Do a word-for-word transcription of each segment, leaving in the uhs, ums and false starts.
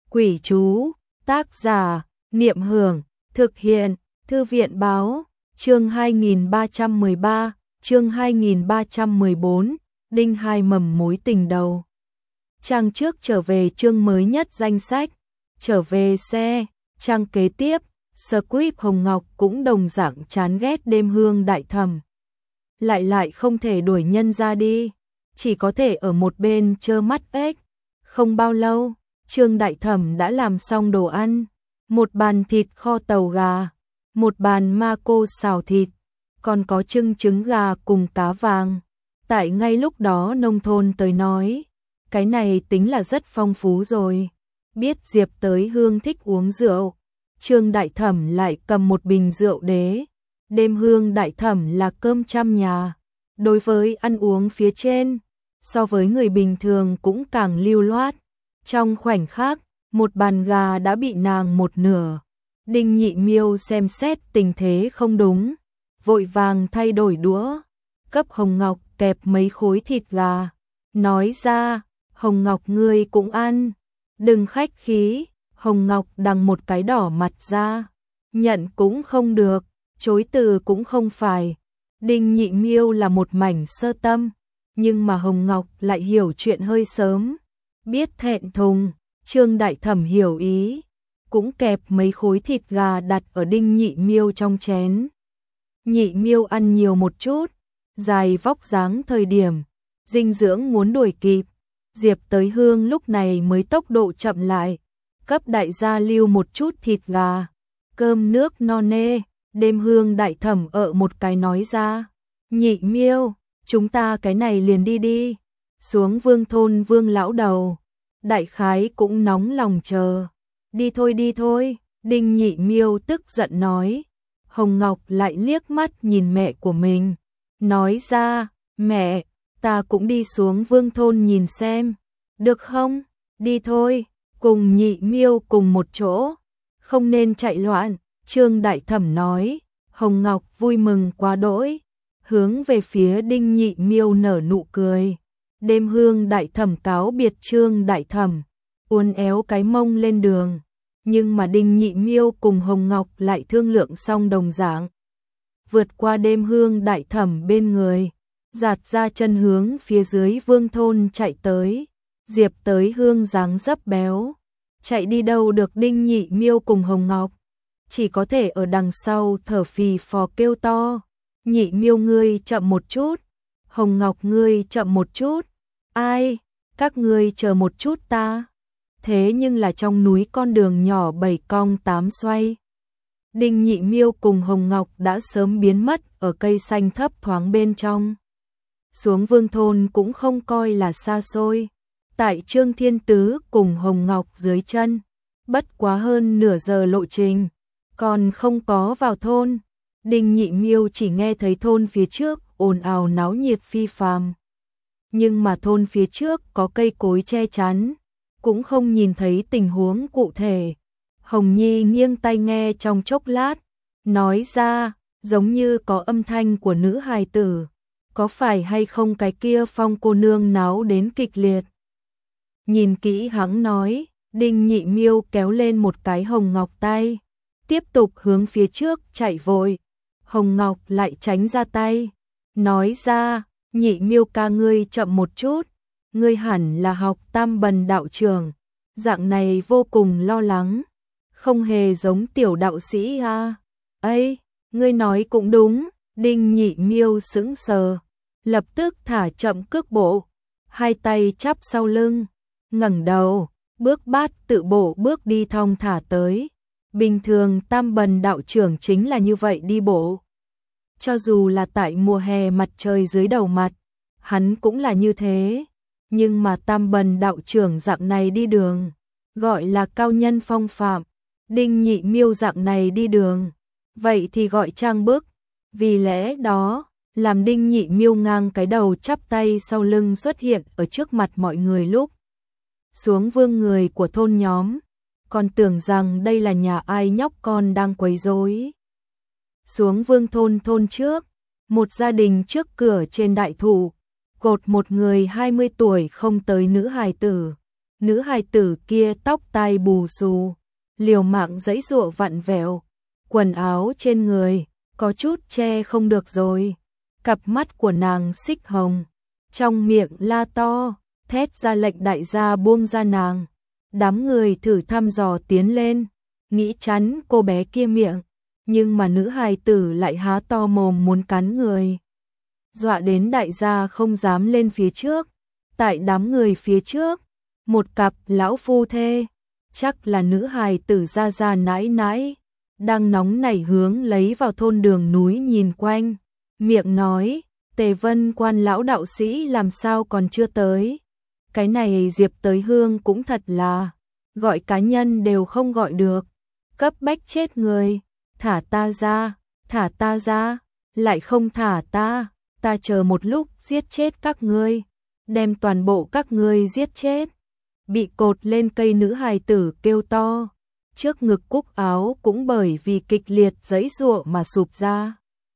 Quỷ chú, tác giả, Niệm Hưởng, thực hiện, Thư viện báo, chương hai nghìn ba trăm mười ba, chương hai nghìn ba trăm mười bốn, đinh hai mầm mối tình đầu. Trang trước trở về chương mới nhất danh sách, trở về xe, trang kế tiếp, script Hồng Ngọc cũng đồng dạng chán ghét đêm hương đại thẩm. Lại lại không thể đuổi nhân ra đi, chỉ có thể ở một bên trơ mắt ếch. Không bao lâu, Trương đại thẩm đã làm xong đồ ăn, một bàn thịt kho tàu gà, một bàn ma cô xào thịt, còn có trưng trứng gà cùng cá vàng. Tại ngay lúc đó nông thôn tới nói, cái này tính là rất phong phú rồi. Biết Diệp tới Hương thích uống rượu, Trương đại thẩm lại cầm một bình rượu đế. Đêm hương đại thẩm là cơm trăm nhà, đối với ăn uống phía trên, so với người bình thường cũng càng lưu loát. Trong khoảnh khắc, một bàn gà đã bị nàng một nửa. Đinh Nhị Miêu xem xét tình thế không đúng, vội vàng thay đổi đũa, cấp Hồng Ngọc kẹp mấy khối thịt gà, nói ra, Hồng Ngọc ngươi cũng ăn, đừng khách khí. Hồng Ngọc đằng một cái đỏ mặt ra, nhận cũng không được, chối từ cũng không phải. Đinh Nhị Miêu là một mảnh sơ tâm, nhưng mà Hồng Ngọc lại hiểu chuyện hơi sớm, biết thẹn thùng. Trương đại thẩm hiểu ý, cũng kẹp mấy khối thịt gà đặt ở Đinh Nhị Miêu trong chén. Nhị Miêu ăn nhiều một chút, dài vóc dáng thời điểm, dinh dưỡng muốn đuổi kịp. Diệp tới Hương lúc này mới tốc độ chậm lại, cấp đại gia lưu một chút thịt gà, cơm nước no nê. Đêm hương đại thẩm ở một cái nói ra, Nhị Miêu, chúng ta cái này liền đi đi. Xuống Vương thôn Vương lão đầu, đại khái cũng nóng lòng chờ. Đi thôi đi thôi, Đinh Nhị Miêu tức giận nói. Hồng Ngọc lại liếc mắt nhìn mẹ của mình, nói ra, mẹ, ta cũng đi xuống Vương thôn nhìn xem, được không? Đi thôi, cùng Nhị Miêu cùng một chỗ, không nên chạy loạn. Trương đại thẩm nói. Hồng Ngọc vui mừng quá đỗi, hướng về phía Đinh Nhị Miêu nở nụ cười. Đêm hương đại thẩm cáo biệt Trương đại thẩm, uốn éo cái mông lên đường, nhưng mà Đinh Nhị Miêu cùng Hồng Ngọc lại thương lượng xong đồng dạng. Vượt qua đêm hương đại thẩm bên người, giạt ra chân hướng phía dưới Vương thôn chạy tới. Diệp tới Hương dáng dấp béo, chạy đi đâu được Đinh Nhị Miêu cùng Hồng Ngọc, chỉ có thể ở đằng sau thở phì phò kêu to, Nhị Miêu ngươi chậm một chút, Hồng Ngọc ngươi chậm một chút, ai, các ngươi chờ một chút ta. Thế nhưng là trong núi con đường nhỏ bảy cong tám xoay, Đinh Nhị Miêu cùng Hồng Ngọc đã sớm biến mất ở cây xanh thấp thoáng bên trong. Xuống Vương thôn cũng không coi là xa xôi, tại Trương Thiên Tứ cùng Hồng Ngọc dưới chân, bất quá hơn nửa giờ lộ trình. Còn không có vào thôn, Đinh Nhị Miêu chỉ nghe thấy thôn phía trước ồn ào náo nhiệt phi phàm. Nhưng mà thôn phía trước có cây cối che chắn, cũng không nhìn thấy tình huống cụ thể. Hồng Nhi nghiêng tai nghe trong chốc lát, nói ra, giống như có âm thanh của nữ hài tử, có phải hay không cái kia Phong cô nương náo đến kịch liệt. Nhìn kỹ hắn nói, Đinh Nhị Miêu kéo lên một cái Hồng Ngọc tay, tiếp tục hướng phía trước chạy vội. Hồng Ngọc lại tránh ra tay, nói ra, Nhị Miêu ca ngươi chậm một chút, ngươi hẳn là học Tam Bần đạo trưởng, dạng này vô cùng lo lắng, không hề giống tiểu đạo sĩ ha. Ấy, ngươi nói cũng đúng. Đinh Nhị Miêu sững sờ, lập tức thả chậm cước bộ, hai tay chắp sau lưng, ngẩng đầu, bước bát tự bộ bước đi thong thả tới. Bình thường Tam Bần đạo trưởng chính là như vậy đi bộ. Cho dù là tại mùa hè mặt trời dưới đầu mặt, hắn cũng là như thế. Nhưng mà Tam Bần đạo trưởng dạng này đi đường, gọi là cao nhân phong phạm. Đinh Nhị Miêu dạng này đi đường, vậy thì gọi trang bức. Vì lẽ đó, làm Đinh Nhị Miêu ngang cái đầu chắp tay sau lưng xuất hiện ở trước mặt mọi người lúc xuống Vương người của thôn nhóm, còn tưởng rằng đây là nhà ai nhóc con đang quấy rối. Xuống Vương thôn thôn trước, một gia đình trước cửa trên đại thụ, cột một người hai mươi tuổi không tới nữ hài tử, Nữ hài tử kia tóc tai bù xù, liều mạng giãy giụa vặn vẹo, quần áo trên người có chút che không được rồi. Cặp mắt của nàng xích hồng, trong miệng la to, thét ra lệnh đại gia buông ra nàng. Đám người thử thăm dò tiến lên, nghĩ chắn cô bé kia miệng, nhưng mà nữ hài tử lại há to mồm muốn cắn người. Dọa đến đại gia không dám lên phía trước. Tại đám người phía trước, một cặp lão phu thê, chắc là nữ hài tử gia gia nãi nãi, đang nóng nảy hướng lấy vào thôn đường núi nhìn quanh, miệng nói, Tề Vân Quan lão đạo sĩ làm sao còn chưa tới. Cái này Diệp Tới Hương cũng thật là, gọi cá nhân đều không gọi được, cấp bách chết người, thả ta ra, thả ta ra, lại không thả ta, ta chờ một lúc giết chết các ngươi, đem toàn bộ các ngươi giết chết. Bị cột lên cây nữ hài tử kêu to, trước ngực cúc áo cũng bởi vì kịch liệt giãy giụa mà sụp ra,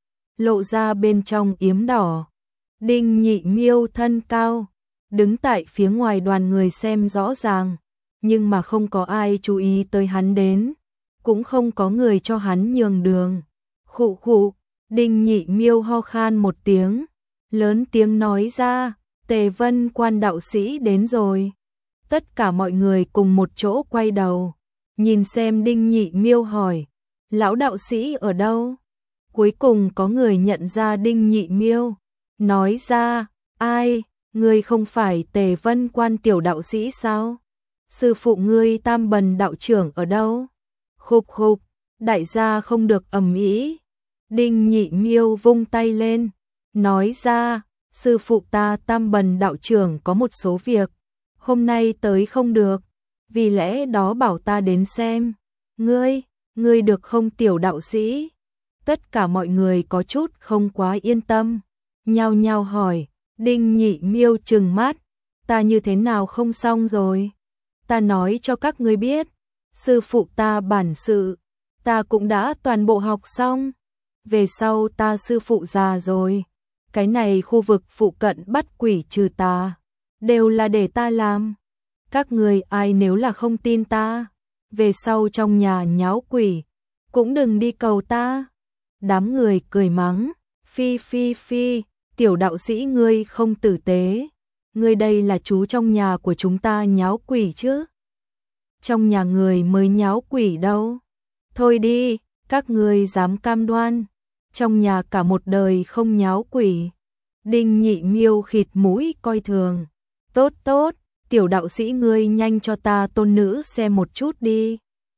lộ ra bên trong yếm đỏ. Đinh Nhị Miêu thân cao, đứng tại phía ngoài đoàn người xem rõ ràng, nhưng mà không có ai chú ý tới hắn đến, cũng không có người cho hắn nhường đường. Khụ khụ, Đinh Nhị Miêu ho khan một tiếng, lớn tiếng nói ra, Tề Vân Quan đạo sĩ đến rồi. Tất cả mọi người cùng một chỗ quay đầu, nhìn xem Đinh Nhị Miêu hỏi, lão đạo sĩ ở đâu? Cuối cùng có người nhận ra Đinh Nhị Miêu, nói ra, ai, ngươi không phải Tề Vân Quan tiểu đạo sĩ sao? Sư phụ ngươi Tam Bần đạo trưởng ở đâu? Khục khục, đại gia không được ầm ĩ. Đinh Nhị Miêu vung tay lên, nói ra, sư phụ ta Tam Bần đạo trưởng có một số việc, hôm nay tới không được, vì lẽ đó bảo ta đến xem. Ngươi, ngươi được không tiểu đạo sĩ? Tất cả mọi người có chút không quá yên tâm, nhao nhao hỏi. Đinh Nhị Miêu trừng mắt, ta như thế nào không xong rồi? Ta nói cho các ngươi biết, sư phụ ta bản sự, ta cũng đã toàn bộ học xong. Về sau ta sư phụ già rồi, cái này khu vực phụ cận bắt quỷ trừ tà, đều là để ta làm. Các người ai nếu là không tin ta, về sau trong nhà nháo quỷ, cũng đừng đi cầu ta. Đám người cười mắng, phi phi phi, tiểu đạo sĩ ngươi không tử tế, ngươi đây là chú trong nhà của chúng ta nháo quỷ chứ. Trong nhà người mới nháo quỷ đâu. Thôi đi, các ngươi dám cam đoan, trong nhà cả một đời không nháo quỷ. Đinh Nhị Miêu khịt mũi coi thường, tốt tốt, tiểu đạo sĩ ngươi nhanh cho ta tôn nữ xem một chút đi.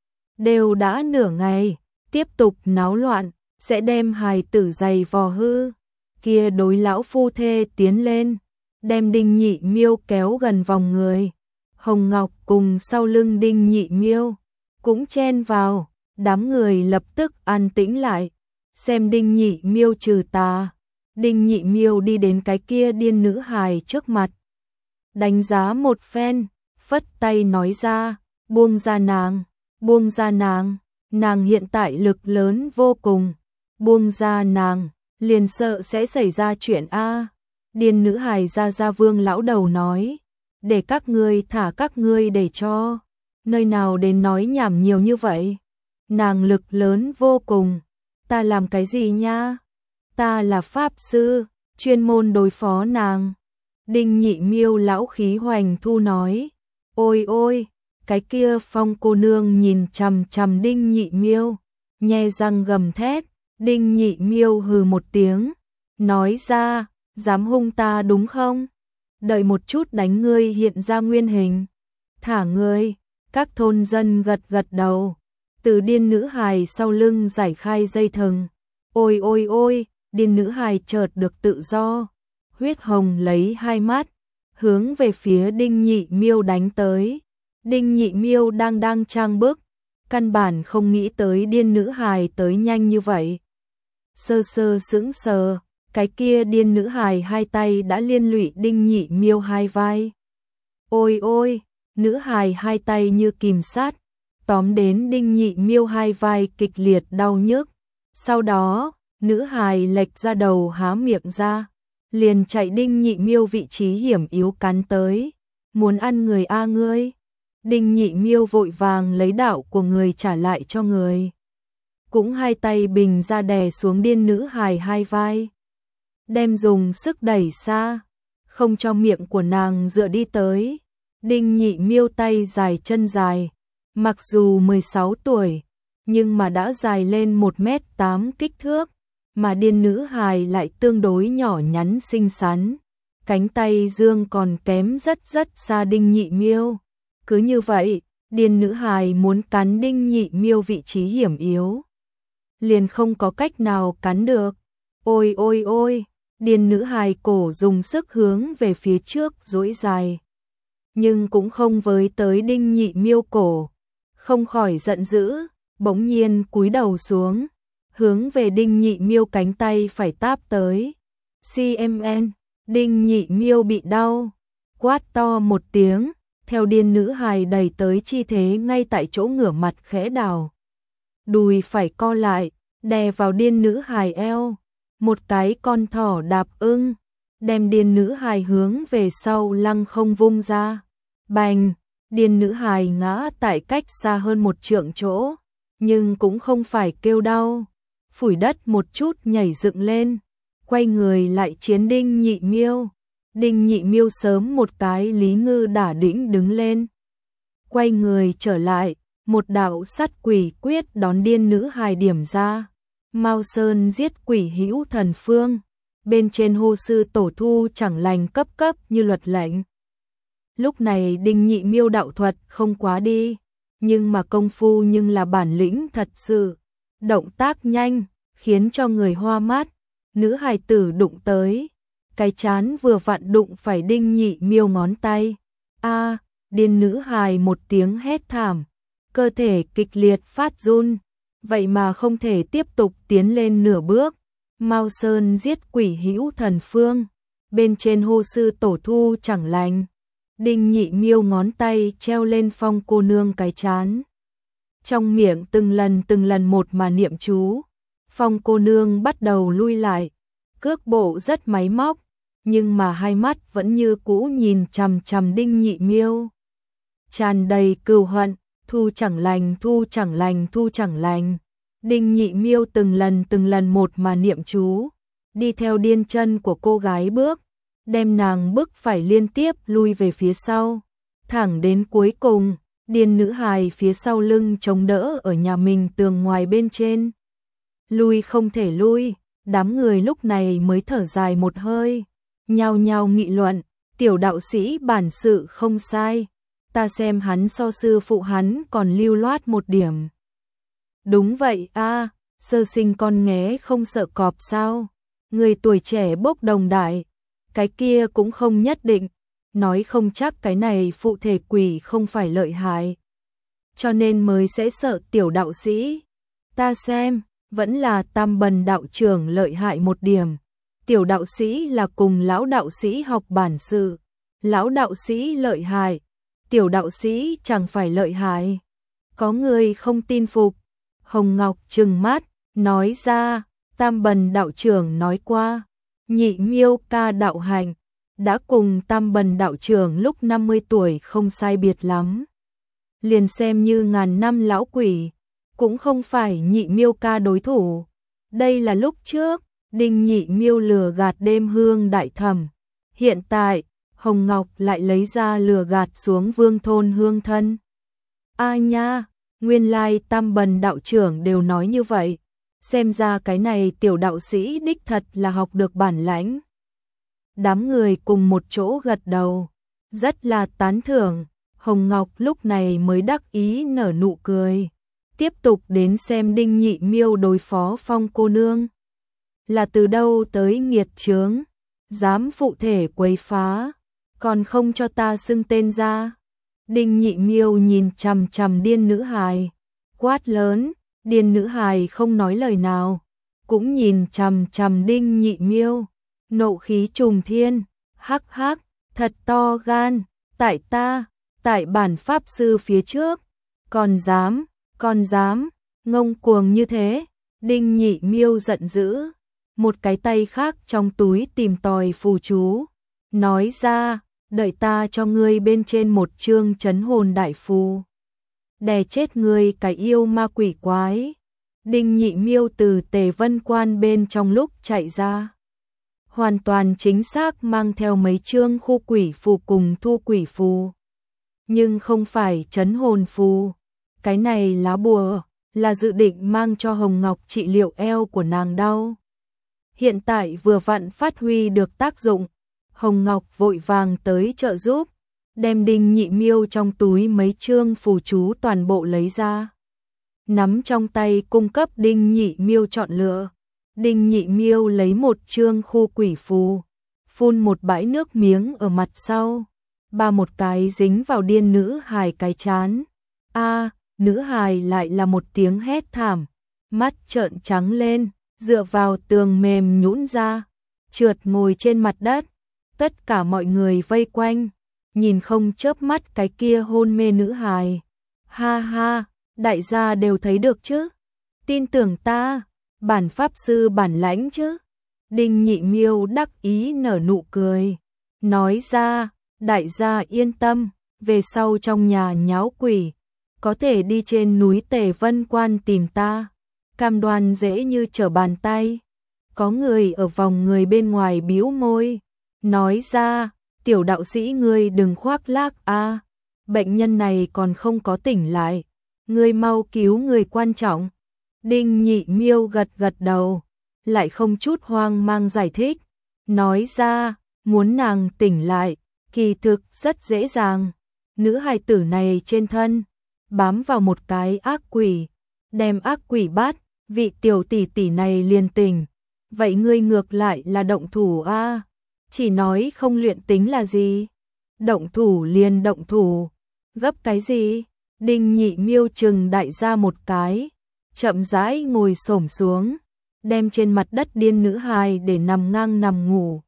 Đều đã nửa ngày, tiếp tục náo loạn, sẽ đem hài tử giày vò hư. Kia đối lão phu thê tiến lên, đem Đinh Nhị Miêu kéo gần vòng người. Hồng Ngọc cùng sau lưng Đinh Nhị Miêu cũng chen vào, đám người lập tức an tĩnh lại, xem Đinh Nhị Miêu trừ tà. Đinh Nhị Miêu đi đến cái kia điên nữ hài trước mặt, đánh giá một phen, phất tay nói ra, buông ra nàng, buông ra nàng, nàng hiện tại lực lớn vô cùng, buông ra nàng, liền sợ sẽ xảy ra chuyện a. Điên nữ hài ra ra Vương lão đầu nói, để các ngươi thả các ngươi để cho, nơi nào đến nói nhảm nhiều như vậy. Nàng lực lớn vô cùng, ta làm cái gì nha? Ta là pháp sư, chuyên môn đối phó nàng. Đinh Nhị Miêu lão khí hoành thu nói, ôi ôi, cái kia Phong cô nương nhìn chằm chằm Đinh Nhị Miêu, nhe răng gầm thét. Đinh Nhị Miêu hừ một tiếng, nói ra, dám hung ta đúng không? Đợi một chút đánh ngươi hiện ra nguyên hình, thả ngươi. Các thôn dân gật gật đầu, từ điên nữ hài sau lưng giải khai dây thừng. Ôi ôi ôi, điên nữ hài chợt được tự do, huyết hồng lấy hai mắt, hướng về phía Đinh Nhị Miêu đánh tới. Đinh Nhị Miêu đang đang trang bức, căn bản không nghĩ tới điên nữ hài tới nhanh như vậy. Sơ sơ sững sờ, cái kia điên nữ hài hai tay đã liên lụy Đinh Nhị Miêu hai vai. Ôi ôi, nữ hài hai tay như kìm sát, tóm đến Đinh Nhị Miêu hai vai kịch liệt đau nhức. Sau đó, nữ hài lệch ra đầu há miệng ra, liền chạy Đinh Nhị Miêu vị trí hiểm yếu cắn tới. muốn ăn người a ngươi. Đinh Nhị Miêu vội vàng lấy đạo của người trả lại cho người. Cũng hai tay bình ra đè xuống điên nữ hài hai vai. Đem dùng sức đẩy xa, không cho miệng của nàng dựa đi tới. Đinh Nhị Miêu tay dài chân dài, mặc dù mười sáu tuổi, nhưng mà đã dài lên một mét tám kích thước, mà điên nữ hài lại tương đối nhỏ nhắn xinh xắn. Cánh tay dương còn kém rất rất xa Đinh Nhị Miêu. Cứ như vậy, điên nữ hài muốn cắn Đinh Nhị Miêu vị trí hiểm yếu, liền không có cách nào cắn được. Ôi ôi ôi, điên nữ hài cổ dùng sức hướng về phía trước duỗi dài, nhưng cũng không với tới Đinh Nhị Miêu cổ, không khỏi giận dữ, bỗng nhiên cúi đầu xuống, hướng về Đinh Nhị Miêu cánh tay phải táp tới. xê em en, Đinh Nhị Miêu bị đau, quát to một tiếng, theo điên nữ hài đẩy tới chi thế ngay tại chỗ ngửa mặt khẽ đảo. Đùi phải co lại, đè vào điên nữ hài eo, một cái con thỏ đạp ưng, đem điên nữ hài hướng về sau lăng không vung ra. Bành, điên nữ hài ngã tại cách xa hơn một trượng chỗ, nhưng cũng không phải kêu đau, phủi đất một chút nhảy dựng lên, quay người lại chiến Đinh Nhị Miêu. Đinh Nhị Miêu sớm một cái Lý Ngư đả đĩnh đứng lên, quay người trở lại, một đạo sát quỷ quyết đón điên nữ hài điểm ra. Mao Sơn giết quỷ hữu thần phương, bên trên hô sư tổ thu chẳng lành cấp cấp như luật lệnh. Lúc này Đinh Nhị Miêu đạo thuật không quá đi, nhưng mà công phu nhưng là bản lĩnh thật sự, động tác nhanh, khiến cho người hoa mắt. Nữ hài tử đụng tới, cái chán vừa vặn đụng phải Đinh Nhị Miêu ngón tay. A, điên nữ hài một tiếng hét thảm, cơ thể kịch liệt phát run, vậy mà không thể tiếp tục tiến lên nửa bước. Mao Sơn giết quỷ hữu thần phương, bên trên hô sư tổ thu chẳng lành. Đinh Nhị Miêu ngón tay treo lên Phong cô nương cái chán, trong miệng từng lần từng lần một mà niệm chú. Phong cô nương bắt đầu lui lại, cước bộ rất máy móc, nhưng mà hai mắt vẫn như cũ nhìn chằm chằm Đinh Nhị Miêu, tràn đầy cừu hận. Thu chẳng lành, thu chẳng lành, thu chẳng lành. Đinh Nhị Miêu từng lần từng lần một mà niệm chú, đi theo điên chân của cô gái bước, đem nàng bức phải liên tiếp lui về phía sau, thẳng đến cuối cùng, điên nữ hài phía sau lưng chống đỡ ở nhà mình tường ngoài bên trên. Lui không thể lui, đám người lúc này mới thở dài một hơi, nhao nhao nghị luận, tiểu đạo sĩ bản sự không sai, ta xem hắn so sư phụ hắn còn lưu loát một điểm. Đúng vậy a, sơ sinh con nghé không sợ cọp sao? Người tuổi trẻ bốc đồng đại, cái kia cũng không nhất định, nói không chắc cái này phụ thể quỷ không phải lợi hại, cho nên mới sẽ sợ tiểu đạo sĩ. Ta xem, vẫn là Tam Bần đạo trưởng lợi hại một điểm. Tiểu đạo sĩ là cùng lão đạo sĩ học bản sự, lão đạo sĩ lợi hại, tiểu đạo sĩ chẳng phải lợi hại. Có người không tin phục. Hồng Ngọc trừng mắt, nói ra, Tam Bần đạo trưởng nói qua, Nhị Miêu ca đạo hành, đã cùng Tam Bần đạo trưởng lúc năm mươi tuổi không sai biệt lắm. Liền xem như ngàn năm lão quỷ, cũng không phải Nhị Miêu ca đối thủ. Đây là lúc trước, Đinh Nhị Miêu lừa gạt đêm hương đại thẩm. Hiện tại, Hồng Ngọc lại lấy ra lừa gạt xuống vương thôn hương thân. A nha, nguyên lai Tam Bần đạo trưởng đều nói như vậy. Xem ra cái này tiểu đạo sĩ đích thật là học được bản lãnh. Đám người cùng một chỗ gật đầu, rất là tán thưởng. Hồng Ngọc lúc này mới đắc ý nở nụ cười. Tiếp tục đến xem Đinh Nhị Miêu đối phó Phong cô nương. Là từ đâu tới nghiệt chướng, dám phụ thể quấy phá, còn không cho ta xưng tên ra. Đinh Nhị Miêu nhìn chằm chằm điên nữ hài, quát lớn. Điên nữ hài không nói lời nào, cũng nhìn chằm chằm Đinh Nhị Miêu, nộ khí trùng thiên, hắc hắc, thật to gan, tại ta, tại bản pháp sư phía trước, còn dám, còn dám, ngông cuồng như thế. Đinh Nhị Miêu giận dữ, một cái tay khác trong túi tìm tòi phù chú, nói ra, đợi ta cho ngươi bên trên một chương trấn hồn đại phù, đè chết ngươi cái yêu ma quỷ quái. Đinh Nhị Miêu từ Tề Vân Quan bên trong lúc chạy ra, hoàn toàn chính xác mang theo mấy chương khu quỷ phù cùng thu quỷ phù, nhưng không phải trấn hồn phù. Cái này lá bùa là dự định mang cho Hồng Ngọc trị liệu eo của nàng đau. Hiện tại vừa vặn phát huy được tác dụng, Hồng Ngọc vội vàng tới trợ giúp, đem Đinh Nhị Miêu trong túi mấy chương phù chú toàn bộ lấy ra, nắm trong tay cung cấp Đinh Nhị Miêu chọn lựa. Đinh Nhị Miêu lấy một chương khu quỷ phù, phun một bãi nước miếng ở mặt sau, ba một cái dính vào điên nữ hài cái chán. A, nữ hài lại là một tiếng hét thảm, mắt trợn trắng lên, dựa vào tường mềm nhũn ra, trượt ngồi trên mặt đất. Tất cả mọi người vây quanh, nhìn không chớp mắt cái kia hôn mê nữ hài. Ha ha, đại gia đều thấy được chứ? Tin tưởng ta, bản pháp sư bản lãnh chứ? Đinh Nhị Miêu đắc ý nở nụ cười, nói ra, đại gia yên tâm, về sau trong nhà nháo quỷ, có thể đi trên núi Tề Vân Quan tìm ta, cam đoan dễ như trở bàn tay. Có người ở vòng người bên ngoài bĩu môi, nói ra, tiểu đạo sĩ ngươi đừng khoác lác a, bệnh nhân này còn không có tỉnh lại, ngươi mau cứu người quan trọng. Đinh Nhị Miêu gật gật đầu, lại không chút hoang mang giải thích, nói ra, muốn nàng tỉnh lại, kỳ thực rất dễ dàng. Nữ hài tử này trên thân bám vào một cái ác quỷ, đem ác quỷ bắt, vị tiểu tỷ tỷ này liền tỉnh. Vậy ngươi ngược lại là động thủ a, chỉ nói không luyện tính là gì? Động thủ liền động thủ, gấp cái gì? Đinh Nhị Miêu chừng đại gia một cái, chậm rãi ngồi xổm xuống, đem trên mặt đất điên nữ hài để nằm ngang nằm ngủ,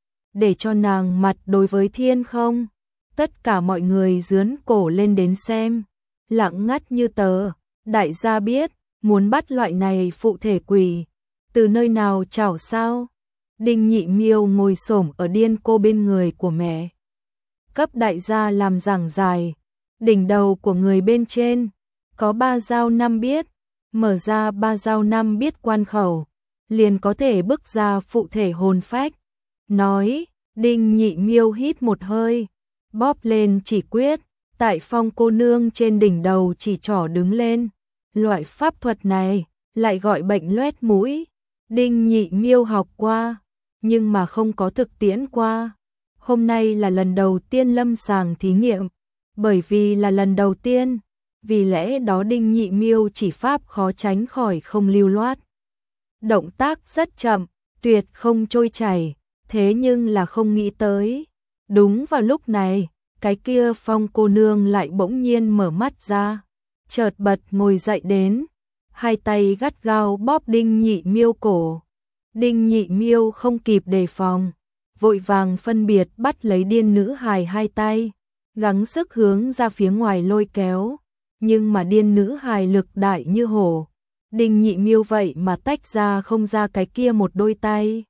để cho nàng mặt đối với thiên không. Tất cả mọi người dướn cổ lên đến xem, lặng ngắt như tờ. Đại gia biết, muốn bắt loại này phụ thể quỷ, từ nơi nào chảo sao? Đinh Nhị Miêu ngồi xổm ở điên cô bên người của mẹ, cấp đại gia làm giảng giải. Đỉnh đầu của người bên trên có ba dao năm biết, mở ra ba dao năm biết quan khẩu, liền có thể bức ra phụ thể hồn phách. Nói, Đinh Nhị Miêu hít một hơi, bóp lên chỉ quyết, tại Phong cô nương trên đỉnh đầu chỉ trỏ đứng lên. Loại pháp thuật này lại gọi bệnh loét mũi. Đinh Nhị Miêu học qua, nhưng mà không có thực tiễn qua. Hôm nay là lần đầu tiên lâm sàng thí nghiệm, bởi vì là lần đầu tiên, vì lẽ đó Đinh Nhị Miêu chỉ pháp khó tránh khỏi không lưu loát. Động tác rất chậm, tuyệt không trôi chảy, thế nhưng là không nghĩ tới. Đúng vào lúc này, cái kia Phong cô nương lại bỗng nhiên mở mắt ra, chợt bật ngồi dậy đến, hai tay gắt gao bóp Đinh Nhị Miêu cổ. Đinh Nhị Miêu không kịp đề phòng, vội vàng phân biệt bắt lấy điên nữ hài hai tay, gắng sức hướng ra phía ngoài lôi kéo, nhưng mà điên nữ hài lực đại như hổ. Đinh Nhị Miêu vậy mà tách ra không ra cái kia một đôi tay.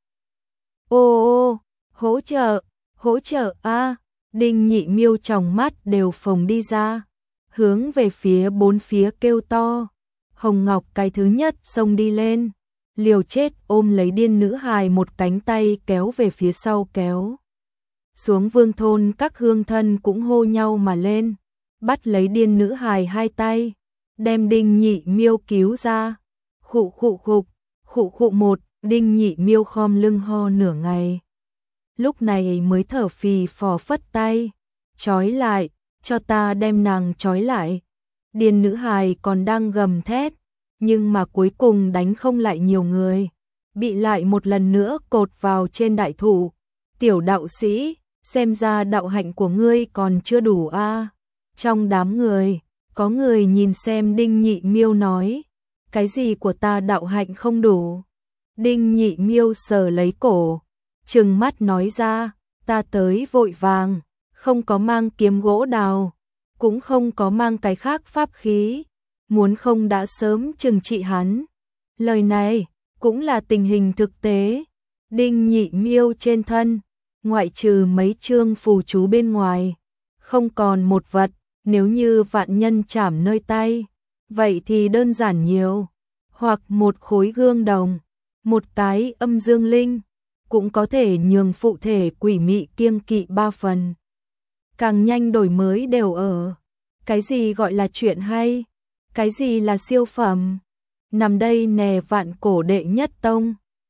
Ô ô, hỗ trợ, hỗ trợ a! Đinh Nhị Miêu tròng mắt đều phồng đi ra, hướng về phía bốn phía kêu to. Hồng Ngọc cái thứ nhất xông đi lên, liều chết ôm lấy điên nữ hài một cánh tay kéo về phía sau kéo. Xuống Vương thôn các hương thân cũng hô nhau mà lên, bắt lấy điên nữ hài hai tay, đem Đinh Nhị Miêu cứu ra. Khụ khụ khục, khụ khụ một, Đinh Nhị Miêu khom lưng ho nửa ngày. Lúc này mới thở phì phò phất tay, trói lại, cho ta đem nàng trói lại. Điên nữ hài còn đang gầm thét, nhưng mà cuối cùng đánh không lại nhiều người, bị lại một lần nữa cột vào trên đại thụ. Tiểu đạo sĩ, xem ra đạo hạnh của ngươi còn chưa đủ a. Trong đám người, có người nhìn xem Đinh Nhị Miêu nói, cái gì của ta đạo hạnh không đủ? Đinh Nhị Miêu sờ lấy cổ, trừng mắt nói ra, ta tới vội vàng, không có mang kiếm gỗ đào, cũng không có mang cái khác pháp khí, muốn không đã sớm trừng trị hắn. Lời này cũng là tình hình thực tế. Đinh Nhị Miêu trên thân ngoại trừ mấy chương phù chú bên ngoài, không còn một vật. Nếu như vạn nhân chảm nơi tay, vậy thì đơn giản nhiều, hoặc một khối gương đồng, một tái âm dương linh, cũng có thể nhường phụ thể quỷ mị kiêng kỵ ba phần. Càng nhanh đổi mới đều ở. Cái gì gọi là chuyện hay? Cái gì là siêu phẩm? Nằm đây nè vạn cổ đệ nhất tông.